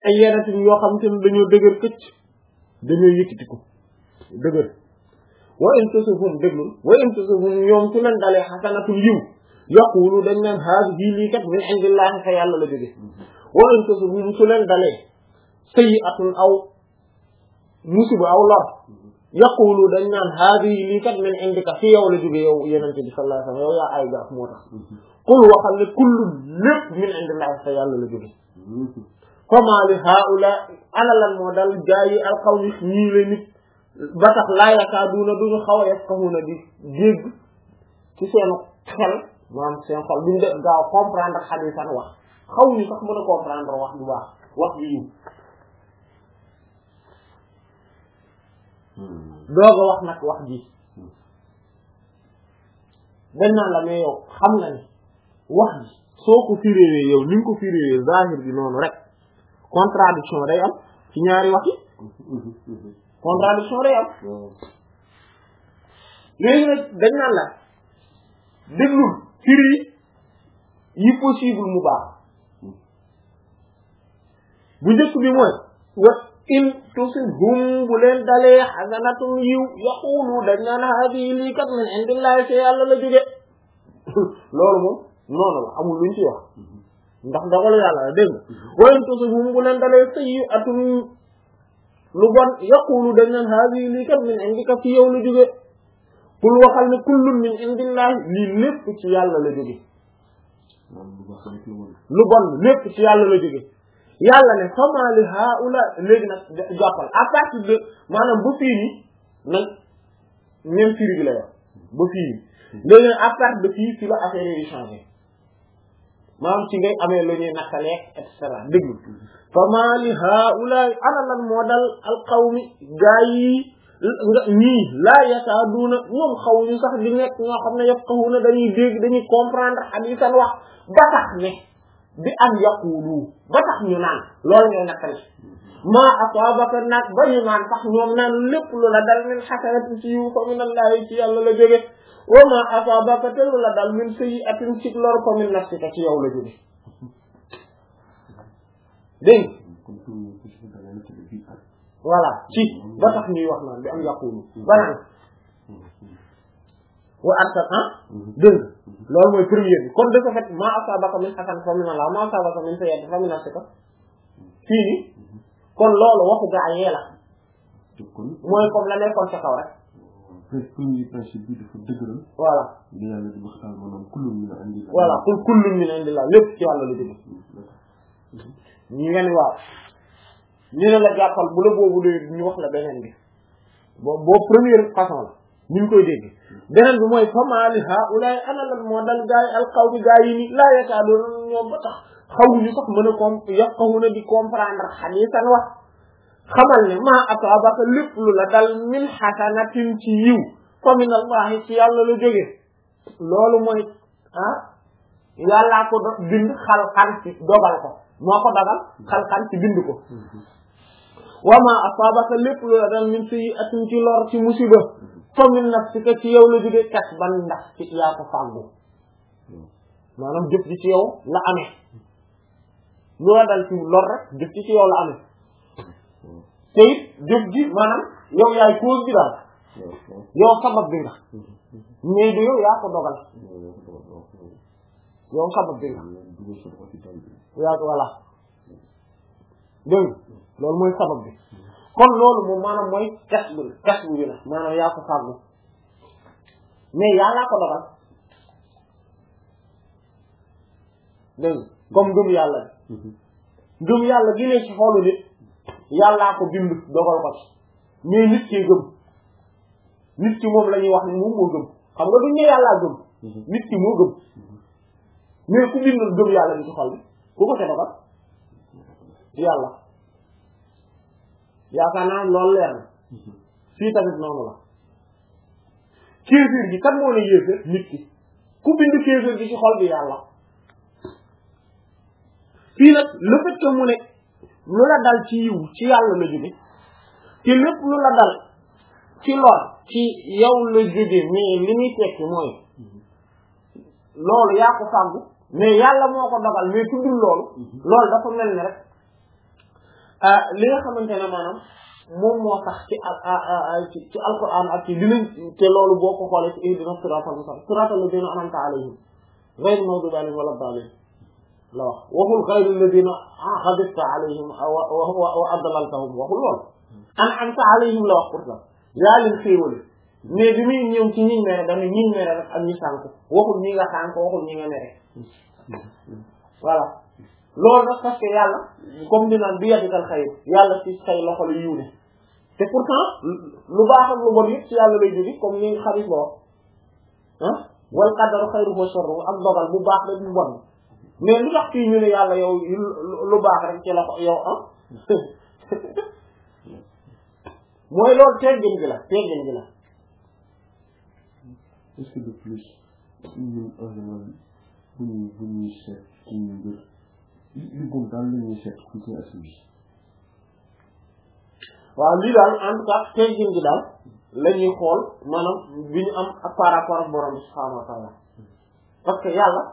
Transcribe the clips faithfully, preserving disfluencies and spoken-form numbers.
ay yeneen yoo xam te ne dañoo dëgër këcc dañoo yëkkatiku dëgër wa in tusibhum déglul wa in tusibhum ñoom su leen dalee xasanatul yiw yaqulu dañ naan haadihi lii kat min indillahi fa yàlla la jóge wa in tusibhum su leen dalee sayyi'atun aw musiba aw lor yaqulu dañ naan haadihi lii kat min indika fi yow la jóge yow yenente bi sallallahu alayhi wasallam yow yaa ay gaaf moo tax qul waxal ne kullu lépp min indillahi fa yàlla la jóge fama li haula ana lan moo dal jaayi alqawmi ñii la nit ba tax laa yakaaduuna duñu xaw a yafqahuuna di dégg ci seen xel maanaam seen xol duñu def gaaw comprendre xadiisan wax xaw ñu sax mën a comprendre wax bu baax wax bi yiw doog a wax nag wax ji dañ naan la mais yow xam nga ni wax ji soo ko firéwee yow ni nga ko firéwee zahir bi noonu rek contradiction day am ci ñaari wax yi contradiction day am léegi nag dañ naan la déglul firi yi possible mu baax bu njëkk bi mooy wa in tusibhum bu leen dalee xasanatum yiw yaqulu dañ naan hadihi lii kat min indillahi ci yàlla la jóge loolu moom noonu la amul luñ ci wax ndax dogalu yàlla la dégg wa in tusibhum bu leen dalee sayyi'atun lu bon yaqulu dañ naan hadihi lii kat min indika fi yow la jóge pour waxal ne kullun min indillahi lii lépp ci yàlla la jóge lu bon lépp ci yàlla la jóge yàlla ne fama li haula léegi nag jàppal à partir de maanaam ba fii nii nag même firi bi la yor ba fii nii léegi nag à partir de fii fi la affaire yi changé maanaam ci ngay amee lu ñuy nakkaleeg et cetera déglu fama li haula ana lan moo dal alqawmi gaa yi ñii laa yakaaduna ñoom xawuñu sax di nekk ñoo xam ne yafqahuna dañuy dégg dañuy comprendre hadiisan wax ba tax ne bi am yaqulu ba tax ñu naan loolu ñooy nakkale maa asaabaka nag ba ñu naan sax ñoom naan lépp lu la dal min xasanatin ci yiw fa minallahi ci yàlla la jóge wa maa asaabaka te lu la dal min sayyi'atin ci lor fa min nafsika ci yow la jóge dégg voilà ci ba tax ñuy wax naan bi am yaqulu ba naan wa arsa ah dégg loolu mooy premier bi kon de ce fait maa asaabaka min hasan fa min Allah maa asaabaka min sayyi'atin fa min nafsika fii ni kon loolu waxu gaa yee la mooy comme la nekkoon ca kaw rek premier principe bi dafa dëgëral voilà li yàlla di waxtaan maanaam kullun min indillah voilà pour kullun min indillah lépp ci yàlla la jóge ñi nga ni waaw ñu ne la jàppal bu la boobu de ñu wax la beneen bi boo boo première façon la ñu ngi koy dégg beneen bi mooy fama li haulaay ana lan moo dal gaay alqaw bi gaay yi ni laa yakaaduna ñoom ba tax xawuñu sax mën a com yafqahuna di comprendre hadiisan wax xamal ne maa asaabaka lépp lu la dal min hasanatin ci yiw fa min allahi ci yàlla la jóge loolu mooy ah yàllaa ko bind xalqan ci dogal ko moo ko dogal xalqan ci bind ko wa maa asaabaka lépp lu la dal min sayyi'atin ci lor ci musiba fa min nafsika ci yow la jóge kas ban ndax ci yaa ko fàggu maanaam jëf ji ci yow la amee lu la dal ci lor rek jëf ji ci yow la amee te it jëf ji maanaam yow yaay cause bi daal yow sabab bi nga mais du yow yaa ko dogal yow sabab bi nga yaa ko voilà dégg loolu mooy sabab bi kon loolu moom maanaam mooy kas bu kas bu bi la maanaam yaa ko fàggu mais yàllaa ko dogal dégg comme ngëm yàlla bi ngëm yàlla gi ne ci xolu nit yàllaa ko bind dogal ko ci mais nit ki gëm nit ki moom la ñuy wax ne moom moo gëm xam nga duñ ne yàllaa gëm nit ki moo gëm mais ku bindul gëm yàlla bi ci xol bi ku ko ca dogal yàlla yaakaar naa loolu leer na fii tamit noonu la kéefër gi kat moo ne yéefër nit ki ku bind kéefër gi ci xol bi yàlla fii nag le fait que mu ne lu la dal ci yiw ci yàlla la jóge te lépp lu la dal ci lor ci yow la jóge mais li muy tekki mooy loolu yaa ko fàggu mais yàlla moo ko dogal mais tuddul loolu loolu dafa mel ni rek li nga xamante ne maanaam moom moo tax ci ci ci alquran ak ci li lañ te loolu boo ko xoolee ci ihdina siratal mustaqim siratal ladina an'amta alayhim ghayril maghdubi alayhim wala ddaalliin la wax waxul ghayril ladina ghadibta alayhim wa adlaltahum waxul lool an'amta alayhim la wax pourtant yaa leen xéewale mais bi muy ñëw ci ñiñ mere dañu ñiñ mere rek ak ñi sànk waxul ñi nga sànk waxul ñi nga mere voilà loolu nag parce que yàlla comme ni naan bi yadikal xayr yàlla ci say loxo la yiw ne te pourtant lu baax ak lu bon yëpp ci yàlla lay jóge comme ni xarit ba wax ah wal qadaru xayruhu wa sharruhu ak dogal bu baax rek bu bon mais lu tax fii ñu ne yàlla yow lu baax rek ci la ko yow ah mooy loolu teggin gi la teggin gi la est-ce que de plus ñun en général bu ñuy bu ñuy seet ci ñu mbir li bon daal la ñuy seet ku koy assumer. waaw lii daal en tout cas teggin gi daal la ñuy xool maanaam bi ñu am ak par rapport ak borom bi subhaanahu wa taala parce que yàlla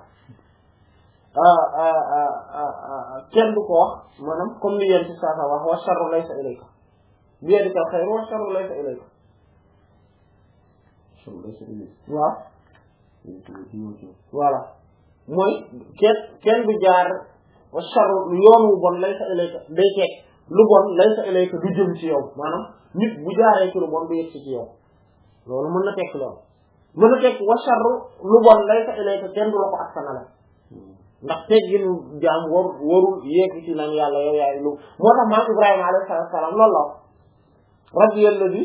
kenn du ko wax maanaam comme ni yéen ci saa saa wax wa sharru laysa ilayka bi yadikal xayru wa sharru laysa ilayka waaw voilà mooy kenn kenn du jaar wa sharru yoon wu bon laysa ilayka day teg lu bon laysa ilayka du jëm ci yow maanaam nit bu jaaree ci lu bon du yegg ci yow loolu mën na tekk loolu mën na tekk wa sharru lu bon laysa ilayka kenn du la ko askanale ndax tegginu jaam war warul yegg ci lan yàlla yow yaay lu moo tax maam Ibrahima alayhi salaam loolu la rabbi alladi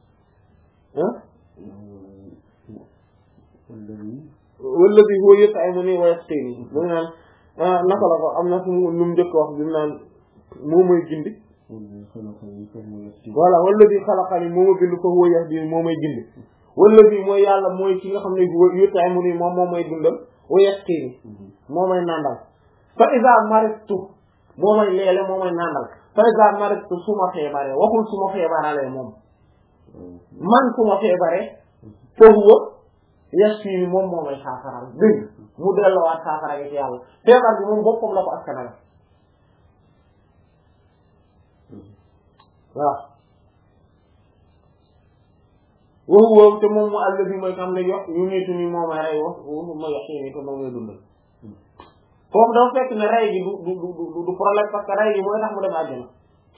walladi huwa yut'imuni wa yasqini mu naan naka la ko am na fu mu lu mu njëkk wax bi mu naan moo may gindi voilà walladi xalaqani moo ma bind fa huwa yahdini moo may gindi walladi mooy yàlla mooy ki nga xam ne yut'imuni moom moo may dundal wa yasqini moo may nandal fa iza maritu moo may leele moo may nandal fa iza maritu su ma feebaree waxul su ma feebaralee moom man su ma feebaree fa huwa yasqini moom moo may saafaral dégg mu delloowaat saafara gi ci yàlla feebar bi moom boppam la ko askanale waaw waxu woowu te moom mu àll bi mooy xam ne yox yu nitu ni moo may rey wax ma yox yi ni te moom ngay dundal foofu dafa fekk ne rey gi du du du du problème parce que rey gi mooy tax mu dem àjjana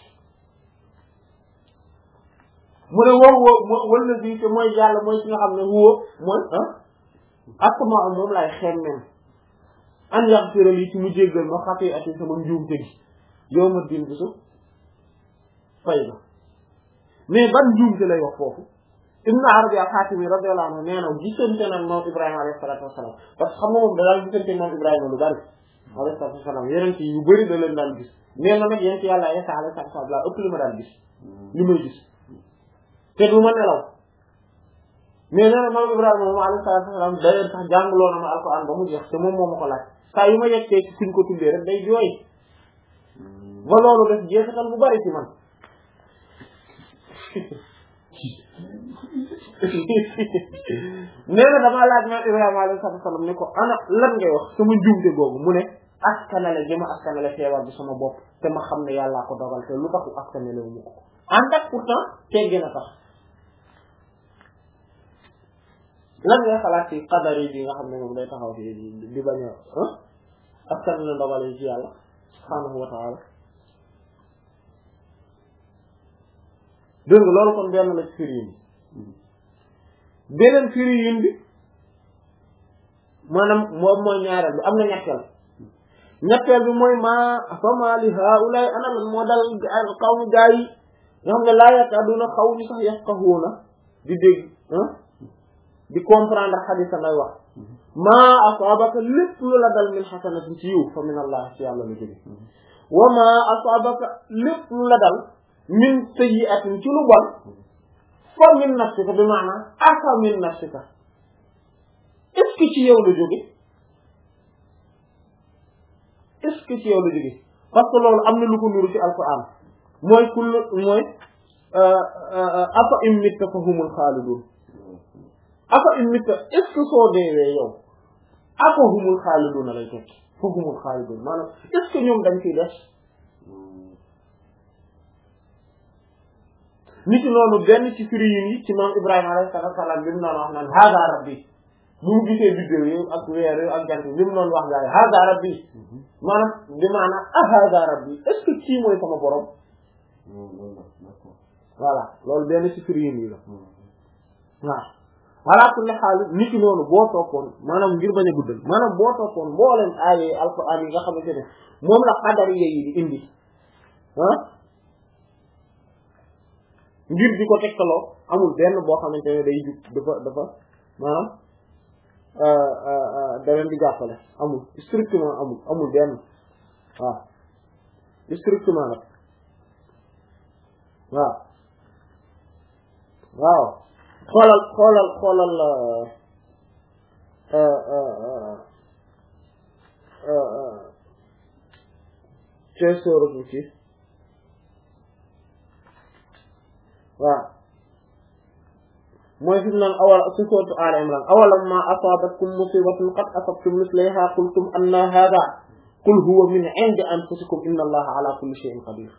mu ne woowu woowu wala bi te mooy yàlla mooy ci nga xam ne wóo mooy ah asma moom laay xem même an yaghfira li ci mu jéggal ma xatee ati sama njuumte gi yow ma din bisu fay ba mais ban njuumte lay wax foofu Ibn Arabi al-Hatimi radiyallahu anhu nee na gisante nag moom Ibrahima alayhi salaatu wasalaam parce que xam nga moom da daan gisante moom Ibrahima lu bari alayhi salaatu wasalaam yeneen ci yu bari da leen daan gis nee na nag yéen ci yàlla Isa alayhi salaatu wasalaam laa ëpp li ma daan gis li may gis te du ma nelaw mais nee na moom Ibrahima moom alayhi salaatu wasalaam d'ailleurs sax jàngloo na ma alquran ba mu jeex te moom moo ma ko laaj saa yu ma yeggee ci suñ ko tuddee rek day jooy ba loolu def jeexital bu bari ci man nee na damaa laaj ma Ibrahima alayhi salaam ne ko ana lan ngay wax sama njuumte googu mu ne askanale gi ma askanale feebar bi sama bopp te ma xam ne yàllaa ko dogal te lu taxu askanale wu mu ko ànd ak pourtant teggi na tax lan ngay xalaat ci qadar yi bi nga xam ne moom day taxaw fi di bañ a askanale ndogal yi ci yàlla subhaanahu wa ta'ala dégg nga loolu kon benn la ci firi yi beneen firi yin bi maanaam moom mooy ñaareel bi am na ñetteel ñetteel bi mooy ma fama li haulay ana lan moo dal xaw mi gaa yi nga xam ne laa yakaduna xaw ñu sax yafqahuna di dégg di comprendre xadisa lay wax ma asabaka lépp lu la dal min xasanatin ci yiw fa min allah ci yàlla la jóge wa ma asabaka lépp lu la dal min sayyi'atin ci lu bon fa min nafsika bi maanaam afa min nafsika est-ce que ci yow la jóge est-ce que ci yow la jóge parce que loolu am na lu ko nuru ci alquran mooy kullu mooy afa in mitta fa humul xaalidun afa in mitta est-ce que soo deewee yow afa humul xaalidun lay tekki fa humul xaalidun maanaam est-ce que ñoom dañ ciy des nit ki noonu benn ci firi yi ci maam Ibrahima alayhi salaam bi mu doon wax naan hada rabbi bu mu gisee biddew yi ak weer yi ak jant bi mu doon wax gaa yi hada rabbi maanaam bi maanaam ah hada rabbi est-ce que kii mooy sama borom voilà loolu benn ci firi yi la waaw ala kulli xaal nit ki noonu boo toppoon maanaam ngir bañ a guddal maanaam boo toppoon mbooleem aaye alquran yi nga xamante ne moom la xadar yi di indi ah ngir di ko tegtaloo amul benn boo xamante ne day jug dafa dafa maanaam da leen di jàppale amul strictement amul amul benn waaw strictement nag waaw waaw xoolal xoolal xoolal ci sooratu ci waaw mooy fi mu naan awal ci sooratu Aali Imraan awalam ma asaabatkum musibatun qad asabtum mislaha qultum anna hada qul huwa min indi anfusikum inna allaha ala kulli shay'in qadir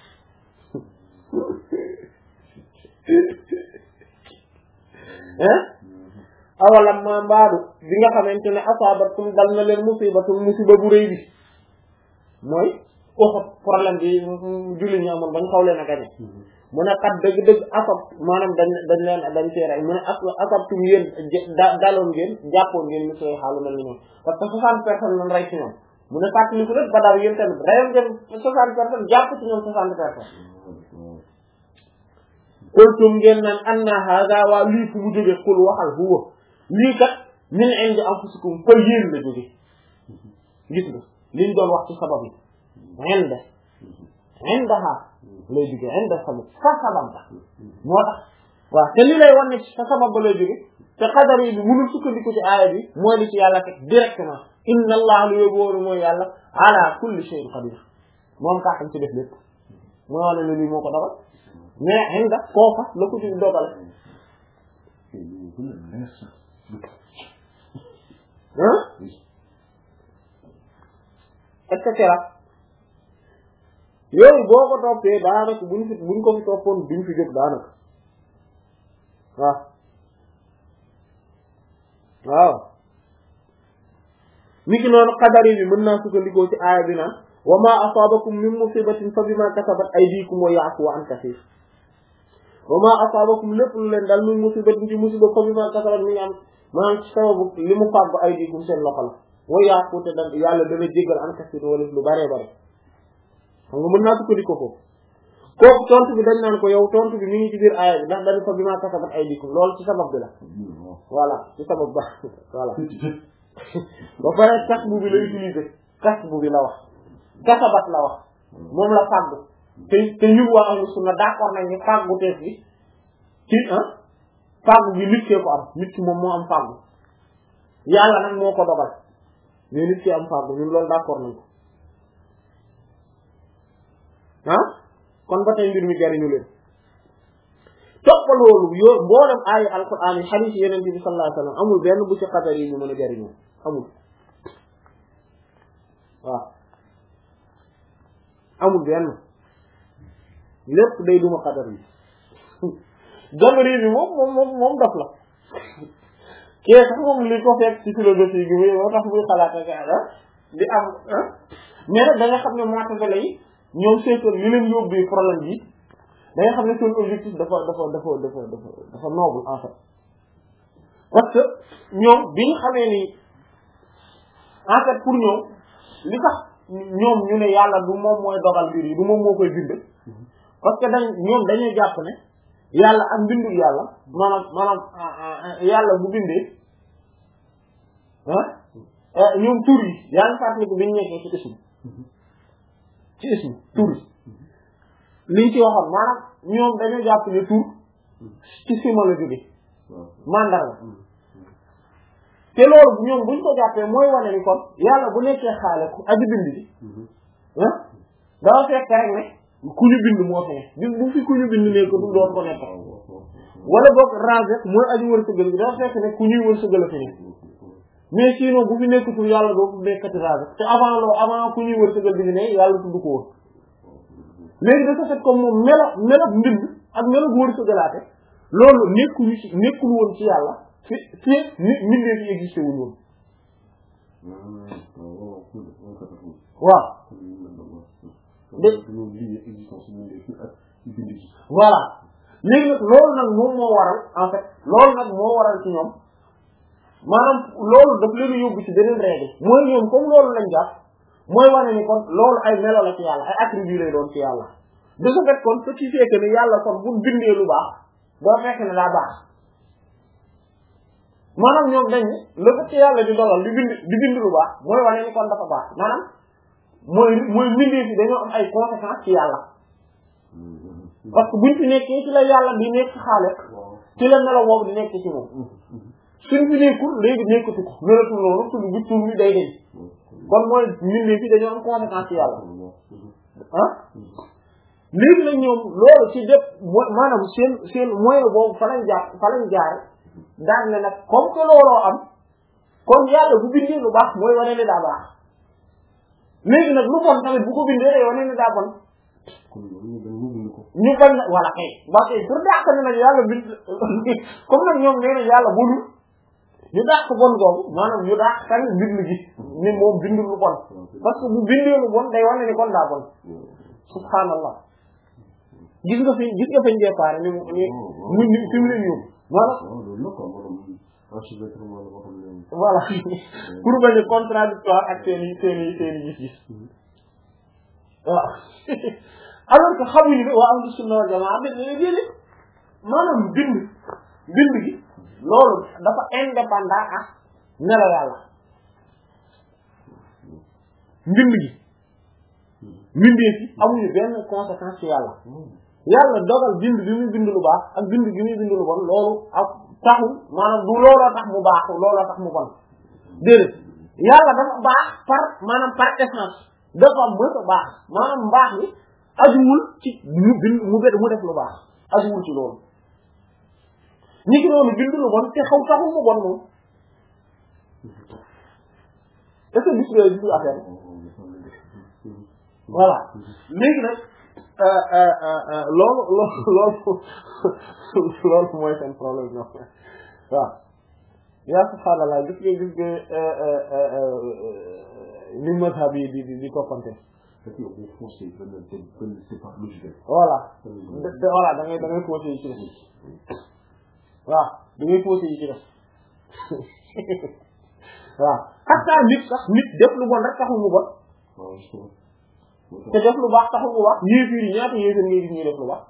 awalam ma mbaadu bi nga xamante ne asaabatkum dal na leen musibatun musiba bu rëy bi mooy oxo problème bi julli ñu amoon bañ xaw leen a gañe mu ne kat dëgg-dëgg asab maanaam dañ dañ leen dañ see rey mu ne asabtum yéen da daloon ngeen jàppoon ngeen mi soy xaalu mel ni ñoom parce que soixante personnes lañ rey ci ñoom mu ne fàttali ko rek ba daaw yéen tamit reyoon ngeen soixante personnes jàpp ci ñoom soixante personnes qultum ngeen naan anna hada waa lii fu mu jóge qul waxal huwa lii kat min indi anfusikum fa yéen la jóge gis nga liñ doon wax ci sabab yi inde indaha lay jóge inde sabab fa sabab ba moo tax waaw te li lay wan ne fa sabab ba lay jóge te xadar yi bi mënul sukkandiku ci aaya bi mooy li ci yàlla teg directement inna allah lu yóbbu wóoru mooy yàlla ala kulli shay'in qadir moom kaa xam ci def lépp mooy wane ne lii moo ko dogal mais inda foofa la ko ci dogale ah et cetera yooyu boo ko toppee daanaka buñ fi buñ ko fi toppoon duñ fi jóg daanaka waaw waaw ni ki noonu xadari bi mën naa sukkandikoo ci aaya bi naan wa ma asabakum min musibatin fa bima kasabat aydikum wa ya'fu an kaseer wa ma asabakum lépp lu leen dal min musibatin ci musiba fa bima kasabat mi ngi am maanaam ci sababu li mu fàggu aydikum seen loxo la wa ya'fu te dan yàlla dana jéggal an kaseer wala lu bare bare xam nga mën naa sukkandikoo foofu kooku tontu bi dañ naan ko yow tontu bi mi ngi ci biir aaya bi ndax dañu fa bima kasabat aydikum loolu ci sabab bi la voilà ci sabab ba voilà ba pare kasbu bi la utiliser kasbu bi la wax kasabat la wax moom la fàggu te te ñun waa ahlu sunna d'accord nañ ni fàggu teef bi ci ah fàggu bi nit kee ko am nit ki moom moo am fàggu yàlla nag moo ko dogal mais nit ki am fàggu ñun loolu d'accord nañ ko ah kon ba tey mbir mi jariñu leen toppal loolu yoo mboolem aaya alquran yi hadith yeneen bi sallallahu alayhi wasallam amul benn bu ci xadar yi ñu mën a jariñu amul waaw amul benn lépp day duma xadar yi jamari bi moom moom moom moom daf la kee sax moom li ko fekk ci philosophie gi moo tax muy xalaat ak ah di am ah mais nag da nga xam ne mu'tazila yi ñoom seetoon li leen yóbbee problème bi da nga xam ne seen objectif dafa dafa dafa dafa dafa dafa noble en fait parce que ñoom bi ñu xamee ni en fait pour ñoom li tax ñoom ñu ne yàlla du moom mooy dogal mbir yi du moom moo koy bind parce que dañ ñoom dañuy jàpp ne yàlla ak mbindul yàlla maanaam maanaam yàlla bu bindee ah ñoom tur yi yaa ngi fàttali ko bi ñu nekkee ci ismu ci ismu tur yi liñ ci waxoon maanaam ñoom dañoo jàpp ne tur ci sima la jóge mandarga te loolu ñoom buñ ko jàppee mooy wane ni kon yàlla bu nekkee xaale ku aji bind bi ah dafa fekk rek ne ku ñu bind moo fi ne bu fi ku ñu bind ne ko du doon ko nekk wala boog raget mooy aji wërsëgal bi dafa fekk ne ku ñuy wërsëgal fi ne mais sinon bu fi nekkatul yàlla doo fi nekkati raget te avant loo avant ku ñuy wërsëgal bi ne yàlla tudd ko woon léegi dafa fekk comme moom melo melo mbind ak melo bu wërsëgalaate loolu nekkuñu ci nekkul woon ci yàlla fi fi nit mbindeef yi existé wuñu woon waaw de voilà léegi nag loolu nag moom moo waral en fait loolu nag moo waral ci ñoom maanaam loolu daf leen yóbbu ci beneen règle mooy ñoom comme loolu lañ jàpp mooy wane ni kon loolu ay melo la ci yàlla ay attribut lay doon ci yàlla de ce fait kon ce qui fait que ni yàlla kon bu bindee lu baax boo fekk ne daa baax maanaam ñoom dañ le fait que yàlla di dogal di bind di bind lu baax mooy wane ni kon dafa baax maanaam mooy mooy mbindee fi dañoo am ay conséquences ci yàlla parce que buñ fi nekkee ci la yàlla di nekk xaale ci la melo boobu di nekk ci moom suñ fi nekkul léegi nekkatu ko melatul noonu tudd bi tur bi day deñ kon mooy mbindee fi dañoo am conséquences ci yàlla ah léegi nag ñoom loolu ci def maanaam seen seen moyen boobu fa lañ jaar fa lañ jaar daan ne nag comme que looloo am kon yàlla bu bindee lu baax mooy wane ne daa baax léegi nag lu bon tamit bu ko bindee day wane ne daa bon ñu bañ na wala kay ba kay pour dàq ne nag yàlla bind comme nag ñoom nee na yàlla bonul ñu dàq bon googu maanaam ñu dàq tamit bind gi ni moom bindul lu bon parce que bu bindee lu bon day wane ne kon daa bon subhanallah gis nga fi gis nga fañ départ ni mu ni mu ni fi mu leen yóbbu voilà voilà pour bañ a contradictoire ak seen i seen i seen i gis-gis waaw alors que xamuñu ne waa ahlu sunna wal jamaa dañ ne déedéet maanaam bind bind gi loolu dafa indépendant ak melo yàlla mbind gi mbindee fi amuñu benn conséquence ci yàlla yàlla dogal bind bi muy bind lu baax ak bind bi muy bind lu bon loolu ak taxul maanaam du looloo tax mu baax looloo tax mu bon déedéet yàlla dafa baax par maanaam par essence dafa mës a baax maanaam mbaax bi ajuwul ci mu bind mu bet mu def lu baax ajuwul ci loolu ñi ki noonu bind lu bon te xaw taxul mu bon moom est-ce que gis nga gis nga affaire voilà léegi nag loolu loolu loolu loolu mooy seen problème ñoom waaw yaa subhaanallah gis nga gis nga ni mazhab yi di di di toppante voilà voilà da ngay da ngay faussé yi ci def waaw da ngay faussé yi ci def waaw xataa nit sax nit def lu bon rek taxul mu bon te def lu baax taxul mu baax yéefir yi ñaata yéefir ngay gis ñuy def lu baax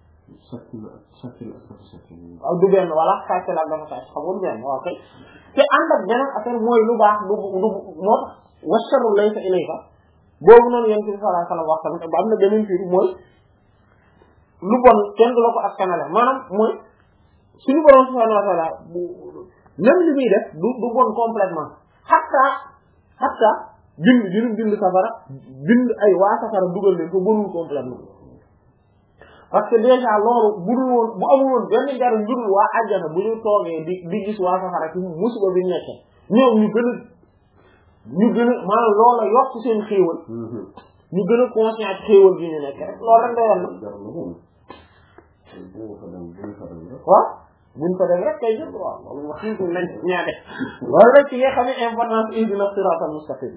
waaw du benn wala sàcc la ak dafa sàcc xam nga du benn waaw kay te ànd ak beneen affaire mooy lu baax du du moo tax washarru laysa ilayka boobu noonu yonent bi sallallahu alayhi wa sallam wax tamit ba am na beneen fiir mooy lu bon kenn du la ko askanale maanaam mooy suñu borom subhanahu wa ta'ala bu même li muy def du du bon complètement hatta hatta bind bind bind safara bind ay waa safara dugal leen ko bonul complètement parce que déjà loolu bu dul woon bu amul woon benn njariñ bu dul waa àjjana bu ñu toogee di di gis waa safara ci musiba bi nekk ñoom ñu gën a ñu gën a maanaam loola yokk seen xéewal ñu gën a conscient xéewal gi ñu nekk rek loolu rek day war na waaw buñ ko def rek kay jëpp waaw loolu wax ñu nañ ñaade loolu rek ci nga xam ne importance ihdina siratal mustaqim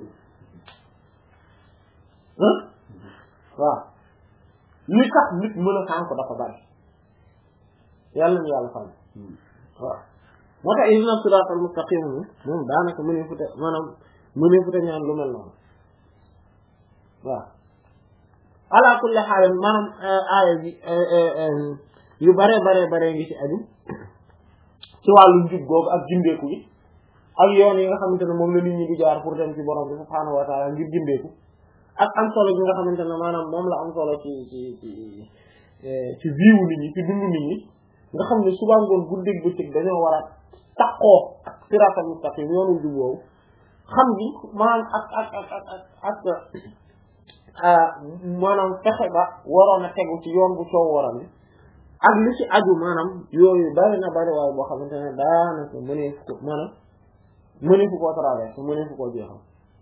waaw li tax nit mën a sànk dafa bari yàlla ñu yàlla xam waaw moo tax ihdina siratal mustaqim moom daanaka mënee fute maanaam mënee fute ñaan lu mel noonu waaw ala kulli haal maanaam aaya bi yu bare bare bare ngi ci aju ci wàllu njub googu ak gindeeku gi ak yoon yi nga xamante ne moom la nit ñi di jaar pour dem ci borom bi subhaanahu wa taala ngir gindeeku ak am solo bi nga xamante ne maanaam moom la am solo ci ci ci ci viwu nit ñi ci dundu nit ñi nga xam ne suba ngoon guddeeg bëccëg dañoo war a taqoo ak siraatal mustaqim yoonu njub woowu xam gi maanaam ak ak ak ak ak maanaam fexe ba waroon a tegu ci yoon bu coow waral ak li ci aju maanaam yooyu bari na bari waaye boo xamante ne daanaka mënee fu ko maanaam mënee fu koo traversé mënee fu koo jeexal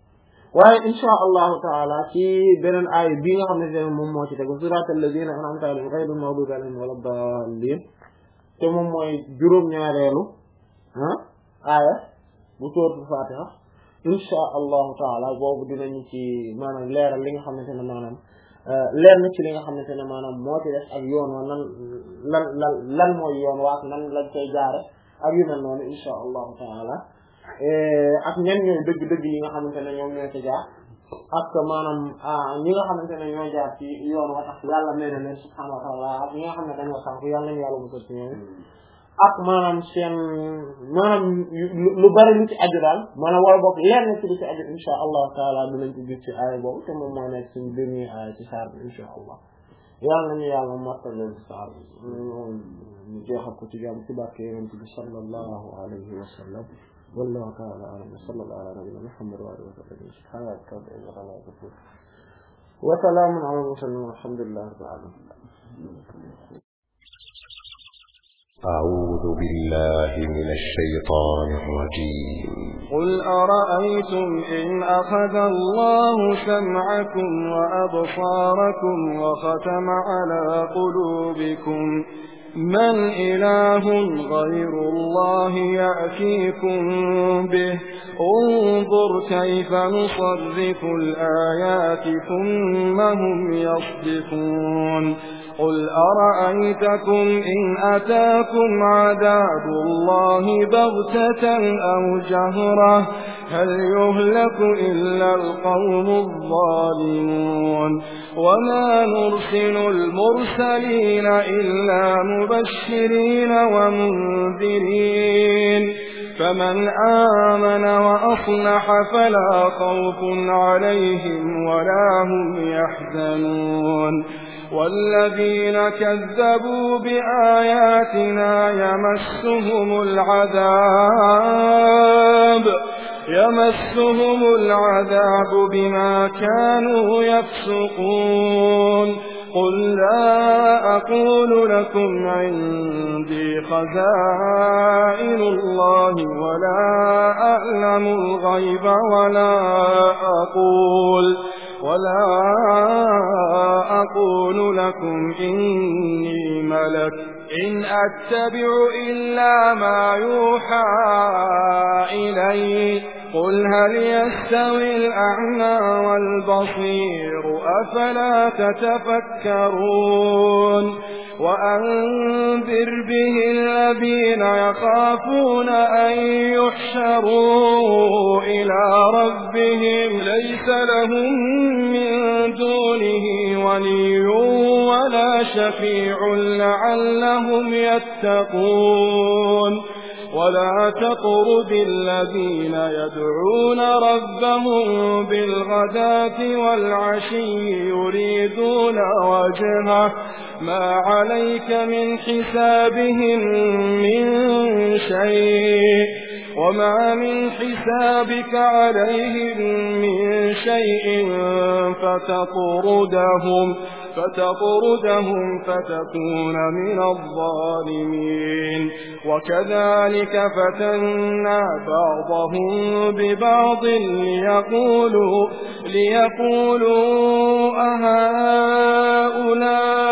waaye insha allahu taala ci beneen aaya bi nga xam ne moom moo ci tegu siraatal lazina an'amta alayhim ghayril maghdubi alayhim wala daalliin te moom mooy juróom-ñaareelu ah aaya bu sóoratul Faatiha insha allahu taala boobu dinañu ci maanaam leeral li nga xamante ne maanaam leer na ci li nga xamante ne maanaam moo ci def ak yoon wa nan lan lan lan mooy yoon waa ak nan lañ koy jaare ak yu mel noonu insha allahu taala ak ñen ñooy dëgg-dëgg yi nga xamante ne ñoom ñoo ci jaar ak maanaam ñi nga xamante ne ñoo jaar ci yoon wa tax yàlla may na leen subhaanahu wa taala ak ñi nga xam ne dañoo sànk yàlla nañu yàlla musal ci ñoom ak maanaam seen maanaam lu bari lu ci aju daal maanaam wala boog leer na ci lu ci aju insha allahu taala dinañ ko gis ci aaya boobu te moom moo nekk suñu dernier aaya ci saar bi insha allah yàlla nañu yàlla mottaleel saar bi ñu jeexal ko ci jàmm ci barke yonent bi sallallahu alayhi wa sallam wallahu ta'ala a'lam wa sallallahu ala nabiyyina muhammad wa alihi wa sahbihi subhanaka wa ta'ala wa salamun ala al-mursalin walhamdulillahi rabbil alamin أعوذ بالله من الشيطان الرجيم قل أرأيتم إن أخذ الله سمعكم وأبصاركم وختم على قلوبكم من إله غير الله يأتيكم به انظر كيف نصرف الآيات ثم هم يصدفون قل أرأيتكم إن أتاكم عذاب الله بغتة أو جهرة هل يهلك إلا القوم الظالمون وما نرسل المرسلين إلا مبشرين ومنذرين فمن آمن وأصلح فلا خوف عليهم ولا هم يحزنون والذين كذبوا بآياتنا يمسهم العذاب يمسهم العذاب بما كانوا يفسقون قل لا أقول لكم عندي خزائن الله ولا أعلم الغيب ولا أقول ولا أقول لكم إني ملك إن أتبع إلا ما يوحى إلي قل هل يستوي الأعمى والبصير أفلا تتفكرون وأنذر به الذين يخافون أن يحشروا إلى ربهم ليس لهم من دونه ولي ولا شفيع لعلهم يتقون ولا تطرد الذين يدعون ربهم بالغداة والعشي يريدون وجهه ما عليك من حسابهم من شيء وما من حسابك عليهم من شيء فتطردهم فتطردهم فتكون من الظالمين وكذلك فتنا بعضهم ببعض ليقولوا ليقولوا أهؤلاء